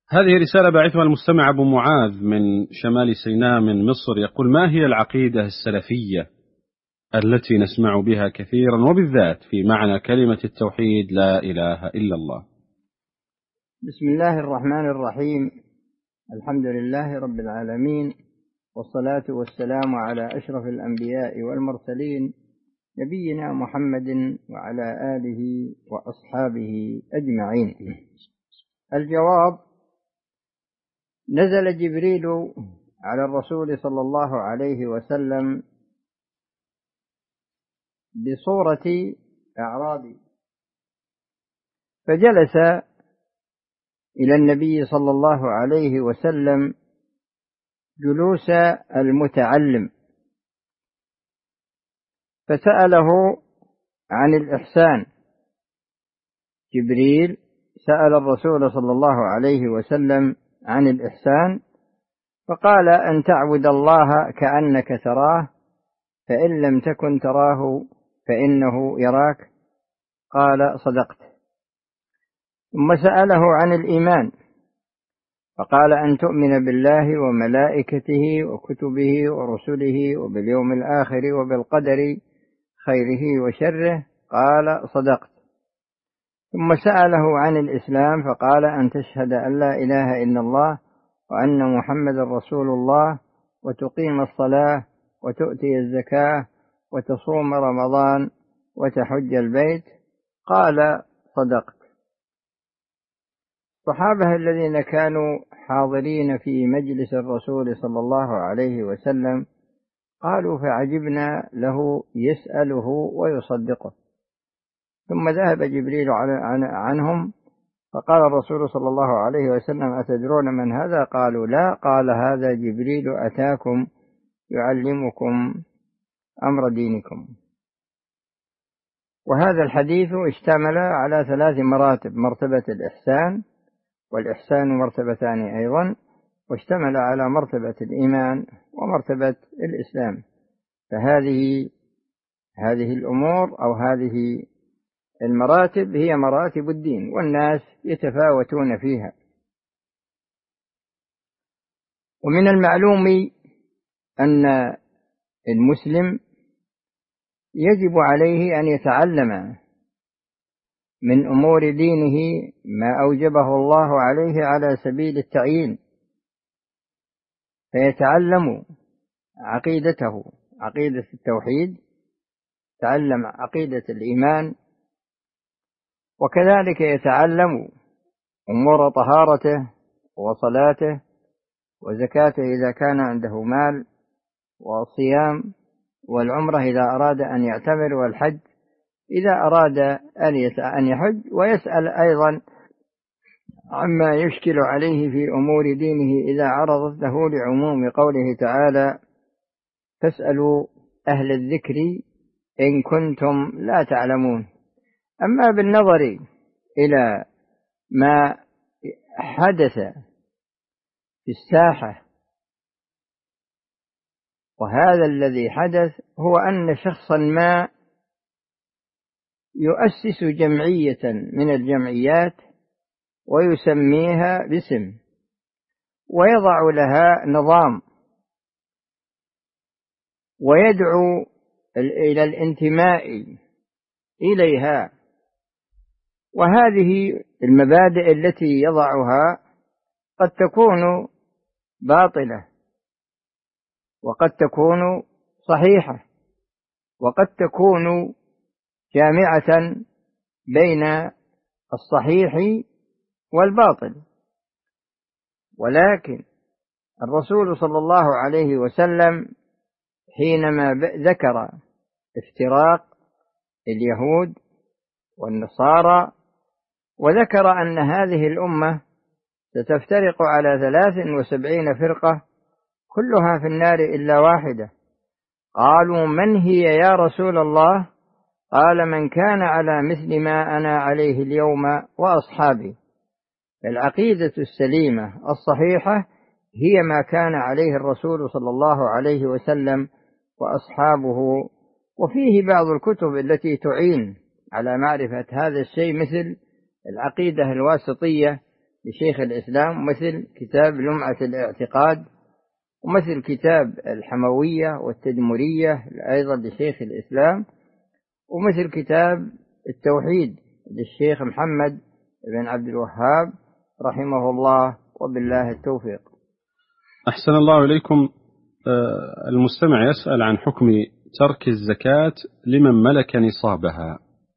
هذه رسالة بعثها المستمع أبو معاذ من شمال سيناء من مصر، يقول: ما هي العقيدة السلفية التي نسمع بها كثيرا وبالذات في معنى كلمة التوحيد لا إله إلا الله؟ بسم الله الرحمن الرحيم. الحمد لله رب العالمين، والصلاة والسلام على أشرف الأنبياء والمرسلين، نبينا محمد وعلى آله وأصحابه أجمعين. الجواب: نزل جبريل على الرسول صلى الله عليه وسلم بصورة أعرابي، فجلس إلى النبي صلى الله عليه وسلم جلوس المتعلم، فسأله عن الإحسان. جبريل سأل الرسول صلى الله عليه وسلم عن الإحسان، فقال: أن تعبد الله كأنك تراه، فإن لم تكن تراه فإنه يراك. قال: صدقت. ثم سأله عن الإيمان، فقال: أن تؤمن بالله وملائكته وكتبه ورسله وباليوم الآخر وبالقدر خيره وشره. قال: صدقت. ثم سأله عن الإسلام، فقال: أن تشهد أن لا إله إلا الله وأن محمد رسول الله، وتقيم الصلاة وتؤتي الزكاة وتصوم رمضان وتحج البيت. قال: صدقت. الصحابة الذين كانوا حاضرين في مجلس الرسول صلى الله عليه وسلم قالوا: فعجبنا له يسأله ويصدقه. ثم ذهب جبريل عنهم، فقال الرسول صلى الله عليه وسلم: أتدرون من هذا؟ قالوا: لا. قال: هذا جبريل أتاكم يعلمكم أمر دينكم. وهذا الحديث اشتمل على 3 مراتب: مرتبة الإحسان، والإحسان مرتبتان أيضا، واشتمل على مرتبة الإيمان ومرتبة الإسلام. فهذه الأمور أو هذه المراتب هي مراتب الدين، والناس يتفاوتون فيها. ومن المعلوم أن المسلم يجب عليه أن يتعلم من أمور دينه ما أوجبه الله عليه على سبيل التعيين، فيتعلم عقيدته، عقيدة التوحيد، يتعلم عقيدة الإيمان، وكذلك يتعلم أمور طهارته وصلاته وزكاته إذا كان عنده مال، والصيام والعمرة إذا أراد أن يعتمر، والحج إذا أراد أن يحج، ويسأل أيضا عما يشكل عليه في أمور دينه إذا عرضت له، لعموم قوله تعالى: فاسألوا أهل الذكر إن كنتم لا تعلمون. أما بالنظر إلى ما حدث في الساحة، وهذا الذي حدث هو أن شخصا ما يؤسس جمعية من الجمعيات ويسميها باسم، ويضع لها نظام، ويدعو إلى الانتماء إليها. وهذه المبادئ التي يضعها قد تكون باطلة، وقد تكون صحيحة، وقد تكون جامعة بين الصحيح والباطل. ولكن الرسول صلى الله عليه وسلم حينما ذكر افتراق اليهود والنصارى، وذكر أن هذه الأمة ستفترق على 73 فرقة كلها في النار إلا واحدة، قالوا: من هي يا رسول الله؟ قال: من كان على مثل ما أنا عليه اليوم وأصحابي. العقيدة السليمة الصحيحة هي ما كان عليه الرسول صلى الله عليه وسلم وأصحابه. وفيه بعض الكتب التي تعين على معرفة هذا الشيء، مثل العقيدة الواسطية لشيخ الإسلام، مثل كتاب لمعة الاعتقاد، ومثل كتاب الحموية والتدمرية أيضا لشيخ الإسلام، ومثل كتاب التوحيد للشيخ محمد بن عبد الوهاب رحمه الله، وبالله التوفيق. أحسن الله إليكم. المستمع يسأل عن حكم ترك الزكاة لمن ملك نصابها.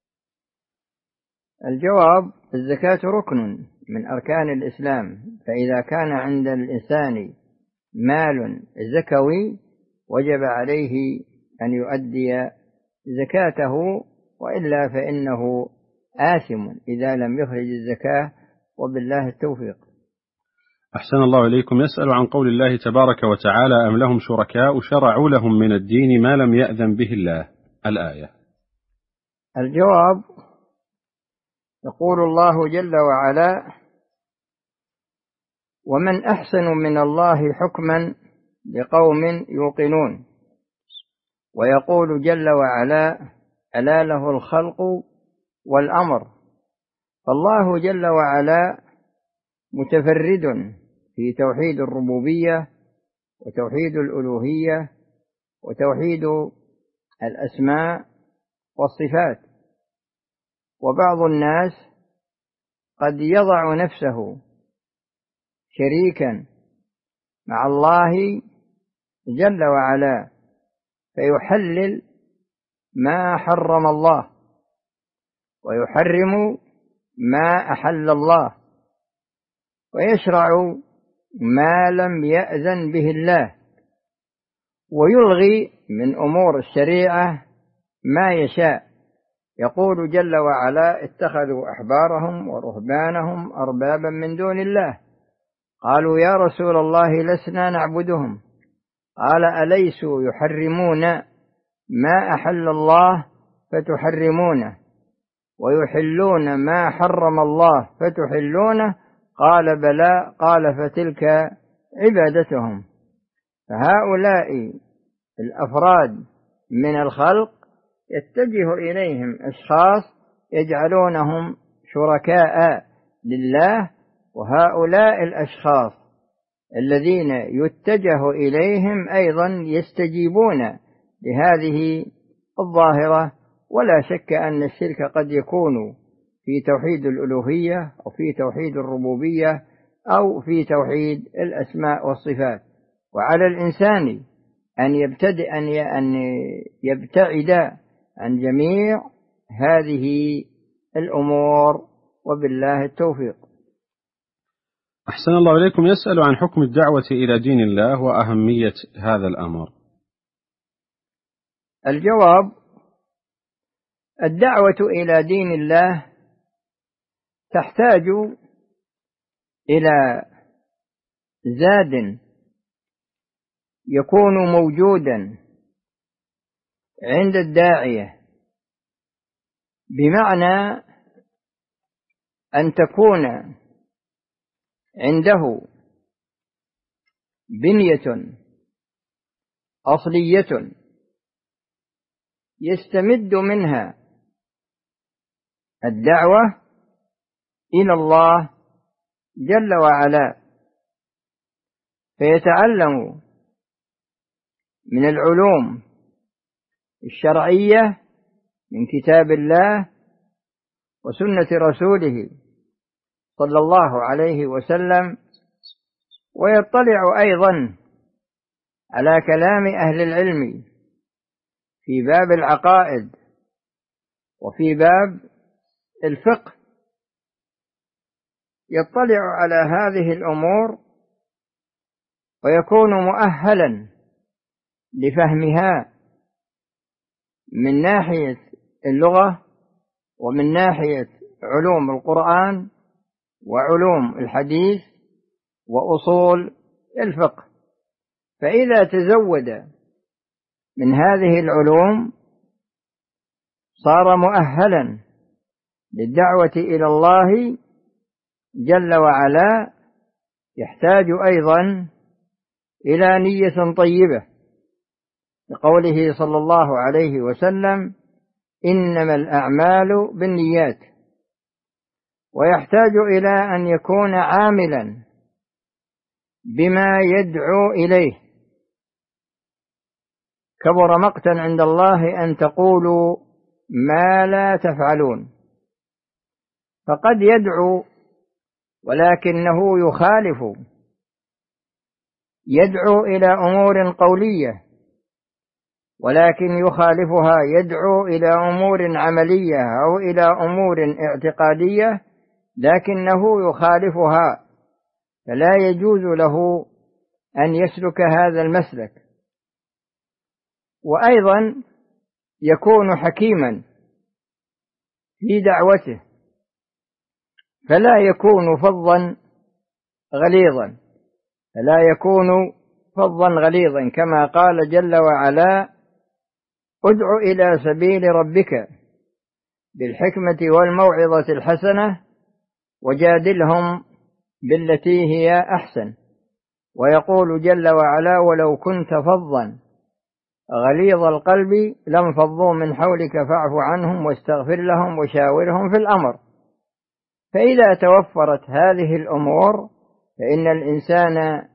الجواب: الزكاة ركن من أركان الإسلام، فإذا كان عند الإنسان مال زكوي وجب عليه أن يؤدي زكاته، وإلا فإنه آثم إذا لم يخرج الزكاة، وبالله التوفيق. أحسن الله إليكم. يسأل عن قول الله تبارك وتعالى: أم لهم شركاء شرعوا لهم من الدين ما لم يأذن به الله، الآية. الجواب: يقول الله جل وعلا: ومن أحسن من الله حكما لقوم يوقنون. ويقول جل وعلا: ألا له الخلق والأمر. فالله جل وعلا متفرد في توحيد الربوبية وتوحيد الألوهية وتوحيد الأسماء والصفات. وبعض الناس قد يضع نفسه شريكا مع الله جل وعلا فيحلل ما حرم الله ويحرم ما أحل الله ويشرع ما لم يأذن به الله، ويلغي من أمور الشريعة ما يشاء. يقول جل وعلا: اتخذوا أحبارهم ورهبانهم أربابا من دون الله، قالوا يا رسول الله لسنا نعبدهم، قال أليسوا يحرمون ما أحل الله فتحرمونه ويحلون ما حرم الله فتحلونه؟ قال بلى، قال فتلك عبادتهم. فهؤلاء الأفراد من الخلق يتجه إليهم أشخاص يجعلونهم شركاء لله، وهؤلاء الأشخاص الذين يتجه إليهم أيضا يستجيبون لهذه الظاهرة. ولا شك أن الشرك قد يكون في توحيد الألوهية أو في توحيد الربوبية أو في توحيد الأسماء والصفات، وعلى الإنسان أن يبتعد عن جميع هذه الأمور، وبالله التوفيق. أحسن الله إليكم. يسأل عن حكم الدعوة إلى دين الله وأهمية هذا الأمر. الجواب: الدعوة إلى دين الله تحتاج إلى زاد يكون موجودا عند الداعية، بمعنى أن تكون عنده بنية أصلية يستمد منها الدعوة إلى الله جل وعلا، فيتعلم من العلوم الشرعية من كتاب الله وسنة رسوله صلى الله عليه وسلم، ويطلع أيضا على كلام أهل العلم في باب العقائد وفي باب الفقه. يطلع على هذه الأمور ويكون مؤهلا لفهمها من ناحية اللغة ومن ناحية علوم القرآن وعلوم الحديث وأصول الفقه. فإذا تزود من هذه العلوم صار مؤهلا للدعوة إلى الله جل وعلا. يحتاج أيضا إلى نية طيبة، لقوله صلى الله عليه وسلم: إنما الأعمال بالنيات. ويحتاج إلى أن يكون عاملا بما يدعو إليه. كبر مقتا عند الله أن تقولوا ما لا تفعلون. فقد يدعو ولكنه يخالف، يدعو إلى أمور قولية ولكن يخالفها، يدعو إلى أمور عملية أو إلى أمور اعتقادية لكنه يخالفها، فلا يجوز له أن يسلك هذا المسلك. وأيضا يكون حكيما في دعوته، فلا يكون فظا غليظا كما قال جل وعلا: ادع إلى سبيل ربك بالحكمة والموعظة الحسنة وجادلهم بالتي هي أحسن. ويقول جل وعلا: ولو كنت فظا غليظ القلب لانفضوا من حولك فاعف عنهم واستغفر لهم وشاورهم في الأمر. فإذا توفرت هذه الأمور فإن الإنسان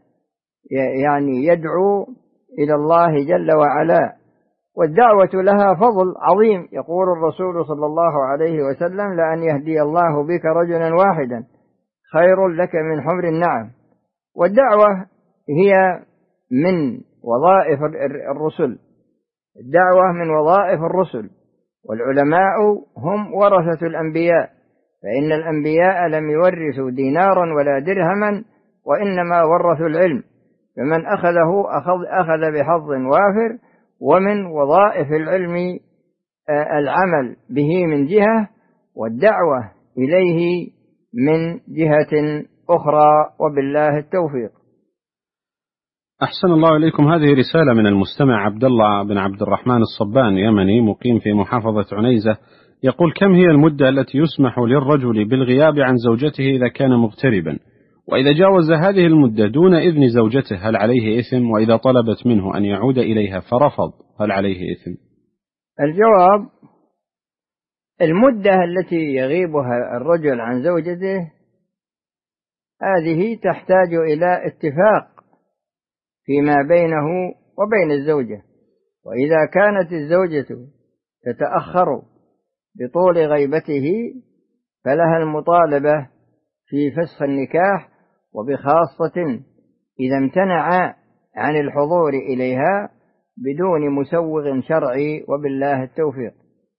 يدعو إلى الله جل وعلا، والدعوة لها فضل عظيم. يقول الرسول صلى الله عليه وسلم: لأن يهدي الله بك رجلا واحدا خير لك من حمر النعم. والدعوة هي من وظائف الرسل، الدعوة من وظائف الرسل، والعلماء هم ورثة الأنبياء، فإن الأنبياء لم يورثوا دينارا ولا درهما وإنما ورثوا العلم، فمن أخذه أخذ بحظ وافر. ومن وظائف العلم العمل به من جهة، والدعوة إليه من جهة أخرى، وبالله التوفيق. أحسن الله إليكم. هذه رسالة من المستمع عبد الله بن عبد الرحمن الصبان، يمني مقيم في محافظة عنيزة، يقول: كم هي المدة التي يسمح للرجل بالغياب عن زوجته إذا كان مغتربا؟ وإذا جاوز هذه المدة دون إذن زوجته هل عليه إثم؟ وإذا طلبت منه أن يعود إليها فرفض هل عليه إثم؟ الجواب: المدة التي يغيبها الرجل عن زوجته هذه تحتاج إلى اتفاق فيما بينه وبين الزوجة، وإذا كانت الزوجة تتأخر بطول غيبته فلها المطالبة في فسخ النكاح، وبخاصة إذا امتنع عن الحضور إليها بدون مسوغ شرعي، وبالله التوفيق.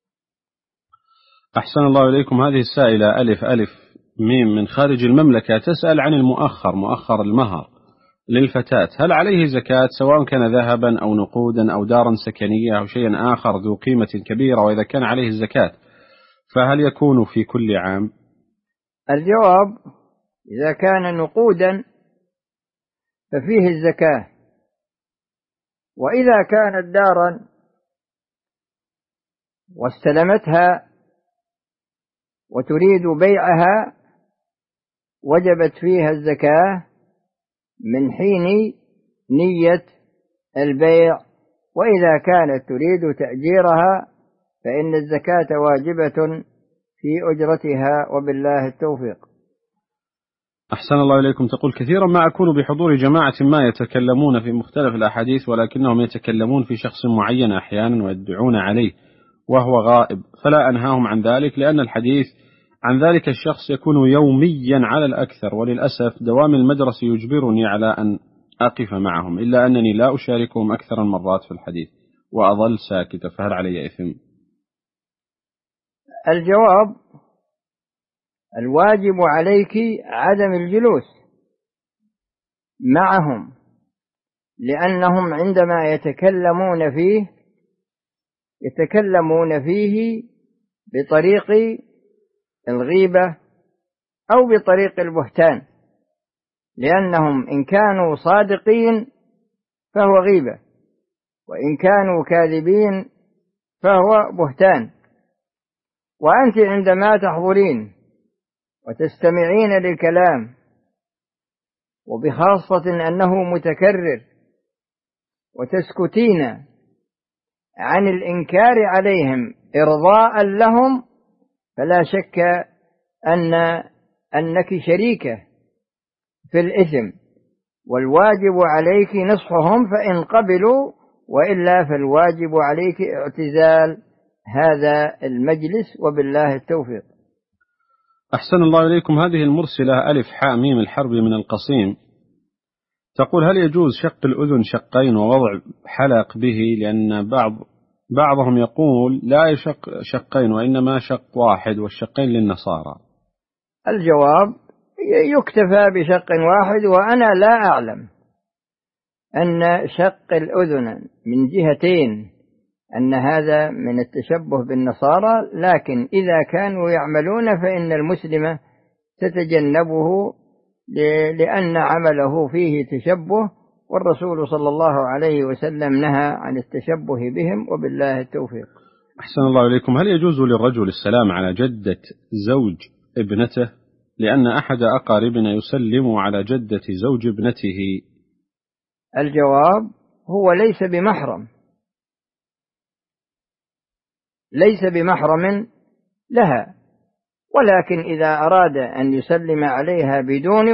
أحسن الله إليكم. هذه السائلة ألف ألف ميم من خارج المملكة تسأل عن مؤخر المهر للفتاة، هل عليه زكاة سواء كان ذهبا أو نقودا أو دارا سكنية أو شيئا آخر ذو قيمة كبيرة؟ وإذا كان عليه الزكاة فهل يكون في كل عام؟ الجواب: إذا كان نقودا ففيه الزكاة، وإذا كانت دارا واستلمتها وتريد بيعها وجبت فيها الزكاة من حين نية البيع، وإذا كانت تريد تأجيرها فإن الزكاة واجبة في أجرتها، وبالله التوفيق. أحسن الله إليكم. تقول: كثيرا ما أكون بحضور جماعة ما يتكلمون في مختلف الأحاديث، ولكنهم يتكلمون في شخص معين أحيانا ويدعون عليه وهو غائب، فلا أنهاهم عن ذلك لأن الحديث عن ذلك الشخص يكون يوميا على الأكثر، وللأسف دوام المدرسة يجبرني على أن أقف معهم، إلا أنني لا أشاركهم أكثر المرات في الحديث وأظل ساكتة، فهل علي إثم؟ الجواب: الواجب عليك عدم الجلوس معهم، لأنهم عندما يتكلمون فيه بطريق الغيبة أو بطريق البهتان، لأنهم إن كانوا صادقين فهو غيبة، وإن كانوا كاذبين فهو بهتان. وأنت عندما تحضرين وتستمعين للكلام، وبخاصة أنه متكرر، وتسكتين عن الإنكار عليهم إرضاء لهم، فلا شك أنك شريكة في الإثم، والواجب عليك نصحهم فإن قبلوا، وإلا فالواجب عليك اعتزال هذا المجلس، وبالله التوفيق. أحسن الله إليكم. هذه المرسلة ألف حاء ميم الحربي من القصيم تقول: هل يجوز شق الأذن شقين ووضع حلق به؟ لأن بعضهم يقول لا يشق شقين وإنما شق واحد، والشقين للنصارى. الجواب: يكتفى بشق واحد، وأنا لا أعلم أن شق الأذن من جهتين أن هذا من التشبه بالنصارى، لكن إذا كانوا يعملون فإن المسلم تتجنبه، لأن عمله فيه تشبه، والرسول صلى الله عليه وسلم نهى عن التشبه بهم، وبالله التوفيق. أحسن الله إليكم. هل يجوز للرجل السلام على جدة زوج ابنته؟ لأن أحد أقاربنا يسلم على جدة زوج ابنته. الجواب: هو ليس بمحرم لها، ولكن إذا أراد أن يسلم عليها بدون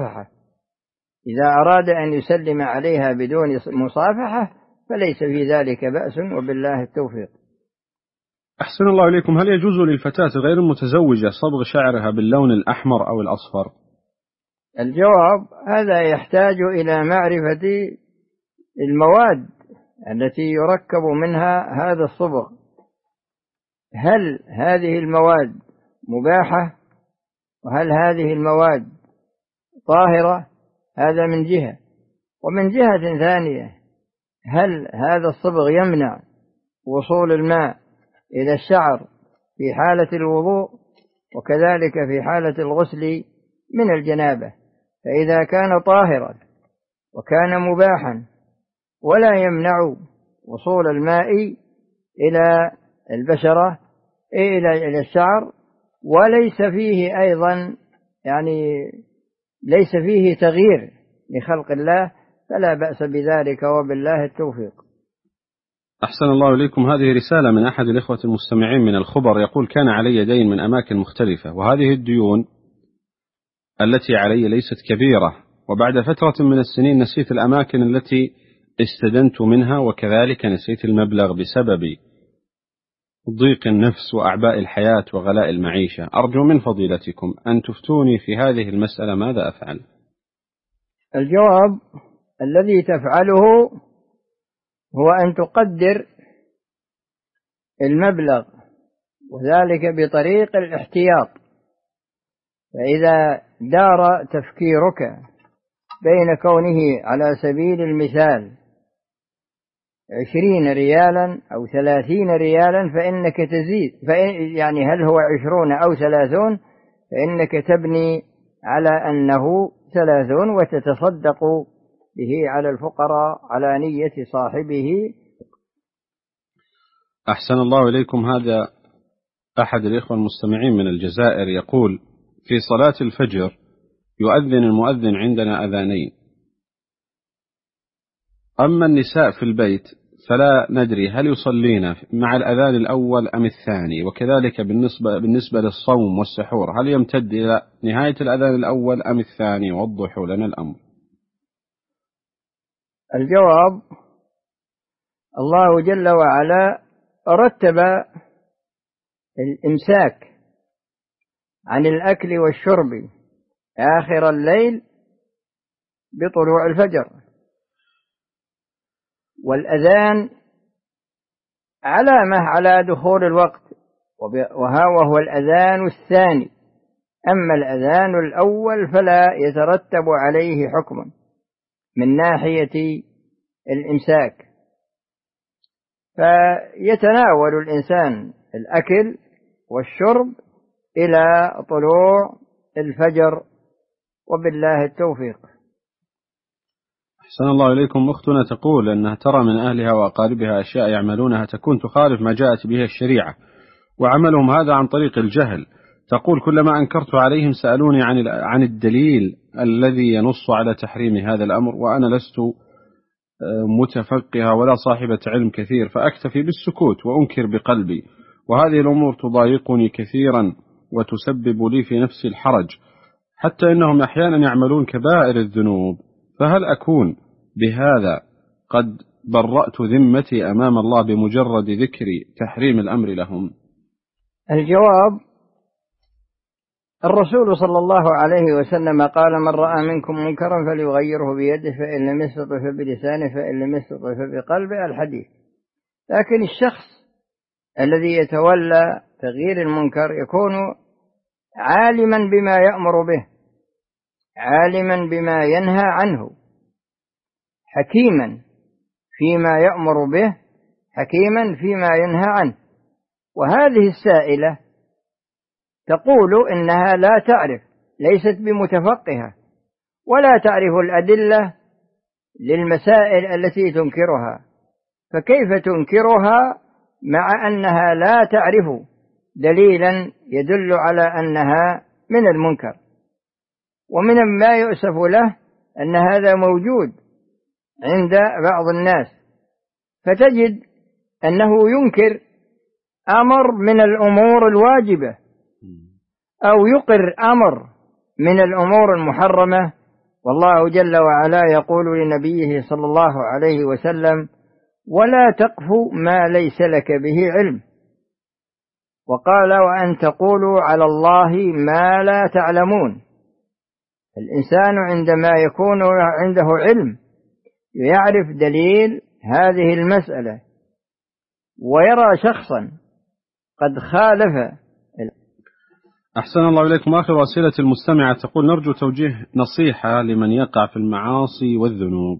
مصافحة فليس في ذلك بأس، وبالله التوفيق. أحسن الله إليكم. هل يجوز للفتاة غير المتزوجة صبغ شعرها باللون الأحمر أو الأصفر؟ الجواب: هذا يحتاج إلى معرفة المواد التي يركب منها هذا الصبغ، هل هذه المواد مباحة، وهل هذه المواد طاهرة؟ هذا من جهة. ومن جهة ثانية، هل هذا الصبغ يمنع وصول الماء إلى الشعر في حالة الوضوء، وكذلك في حالة الغسل من الجنابة؟ فإذا كان طاهرا وكان مباحا ولا يمنع وصول الماء إلى البشرة إلى الشعر، وليس فيه أيضا ليس فيه تغيير لخلق الله، فلا بأس بذلك، وبالله التوفيق. أحسن الله إليكم. هذه رسالة من أحد الإخوة المستمعين من الخبر، يقول: كان علي دين من أماكن مختلفة، وهذه الديون التي علي ليست كبيرة، وبعد فترة من السنين نسيت الأماكن التي استدنت منها، وكذلك نسيت المبلغ بسبب ضيق النفس وأعباء الحياة وغلاء المعيشة. أرجو من فضيلتكم أن تفتوني في هذه المسألة، ماذا أفعل؟ الجواب: الذي تفعله هو أن تقدر المبلغ، وذلك بطريق الاحتياط. فإذا دار تفكيرك بين كونه على سبيل المثال 20 ريالا أو 30 ريالا فإنك تزيد، هل هو 20 أو 30، فإنك تبني على أنه 30 وتتصدق به على الفقراء على نية صاحبه. أحسن الله إليكم. هذا أحد الإخوة المستمعين من الجزائر يقول: في صلاة الفجر يؤذن المؤذن عندنا أذانين، أما النساء في البيت فلا ندري هل يصلين مع الأذان الأول أم الثاني، وكذلك بالنسبة للصوم والسحور هل يمتد إلى نهاية الأذان الأول أم الثاني؟ وضحوا لنا الأمر. الجواب: الله جل وعلا رتب الإمساك عن الأكل والشرب آخر الليل بطلوع الفجر، والأذان علامة على دخول الوقت، وهو الأذان الثاني. أما الأذان الأول فلا يترتب عليه حكم من ناحية الإمساك، فيتناول الإنسان الأكل والشرب إلى طلوع الفجر، وبالله التوفيق. أحسن الله إليكم. أختنا تقول أنها ترى من أهلها وأقاربها أشياء يعملونها تكون تخالف ما جاءت به الشريعة، وعملهم هذا عن طريق الجهل. تقول: كلما أنكرت عليهم سألوني عن الدليل الذي ينص على تحريم هذا الأمر، وأنا لست متفقهة ولا صاحبة علم كثير، فأكتفي بالسكوت وأنكر بقلبي، وهذه الأمور تضايقني كثيرا وتسبب لي في نفسي الحرج، حتى إنهم أحيانا يعملون كبائر الذنوب، فهل أكون بهذا قد برأت ذمتي أمام الله بمجرد ذكر تحريم الأمر لهم؟ الجواب: الرسول صلى الله عليه وسلم قال: من رأى منكم منكرا فليغيره بيده، فإن لم يستطع فبلسانه، فإن لم يستطع فبقلبه، الحديث. لكن الشخص الذي يتولى تغيير المنكر يكون عالما بما يأمر به، عالما بما ينهى عنه، حكيما فيما يأمر به، حكيما فيما ينهى عنه. وهذه السائلة تقول إنها لا تعرف، ليست بمتفقهة، ولا تعرف الأدلة للمسائل التي تنكرها، فكيف تنكرها مع أنها لا تعرف دليلا يدل على أنها من المنكر؟ ومن ما يؤسف له أن هذا موجود عند بعض الناس، فتجد أنه ينكر أمر من الأمور الواجبة أو يقر أمر من الأمور المحرمة، والله جل وعلا يقول لنبيه صلى الله عليه وسلم: ولا تقف ما ليس لك به علم، وقال: وأن تقولوا على الله ما لا تعلمون. الإنسان عندما يكون عنده علم يعرف دليل هذه المسألة، ويرى شخصا قد خالف. أحسن الله إليكم. آخر أسئلة المستمعة تقول: نرجو توجيه نصيحة لمن يقع في المعاصي والذنوب.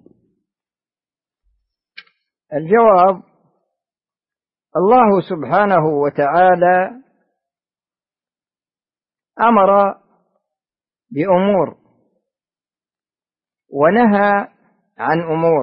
الجواب: الله سبحانه وتعالى أمر بأمور ونهى عن أمور.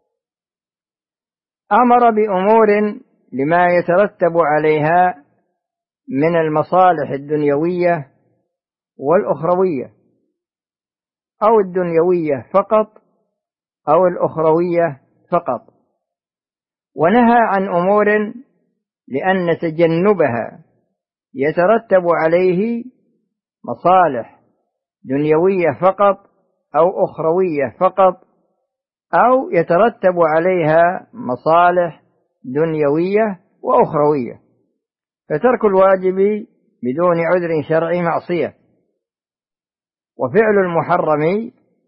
أمر بأمور لما يترتب عليها من المصالح الدنيوية والأخروية، أو الدنيوية فقط أو الأخروية فقط، ونهى عن أمور لأن تجنبها يترتب عليه مصالح دنيوية فقط أو أخروية فقط، أو يترتب عليها مصالح دنيوية وأخروية. فترك الواجب بدون عذر شرعي معصية، وفعل المحرم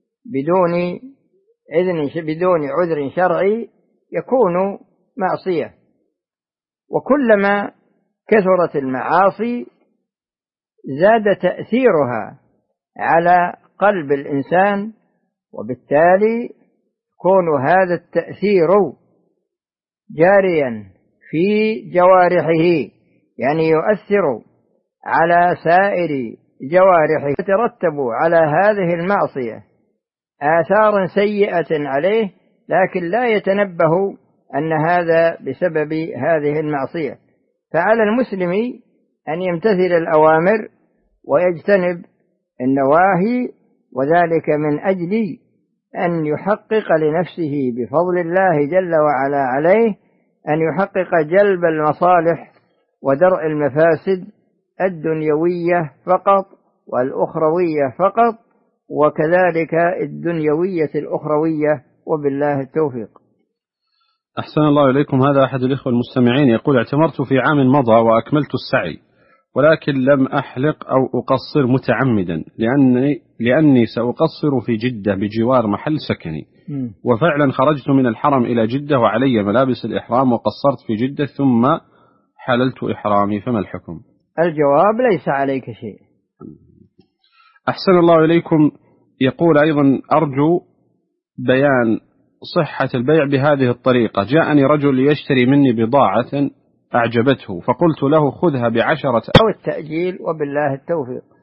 بدون عذر شرعي يكون معصية. وكلما كثرت المعاصي زاد تأثيرها على قلب الإنسان، وبالتالي يكون هذا التأثير جاريا في جوارحه، يعني يؤثر على سائر جوارحه، يترتب على هذه المعصية آثار سيئة عليه، لكن لا يتنبه أن هذا بسبب هذه المعصية. فعلى المسلم أن يمتثل الأوامر ويجتنب النواهي، وذلك من أجل أن يحقق لنفسه بفضل الله جل وعلا عليه أن يحقق جلب المصالح ودرء المفاسد الدنيوية فقط والأخروية فقط، وكذلك الدنيوية الأخروية، وبالله التوفيق. أحسن الله إليكم. هذا أحد الإخوة المستمعين يقول: اعتمرت في عام مضى وأكملت السعي، ولكن لم أحلق أو أقصر متعمدا لأني سأقصر في جدة بجوار محل سكني، وفعلا خرجت من الحرم إلى جدة وعلي ملابس الإحرام وقصرت في جدة ثم حللت إحرامي، فما الحكم؟ الجواب: ليس عليك شيء. أحسن الله إليكم. يقول أيضا: أرجو بيان صحة البيع بهذه الطريقة. جاءني رجل ليشتري مني بضاعة أعجبته، فقلت له: خذها ب10 أو التأجيل، وبالله التوفيق.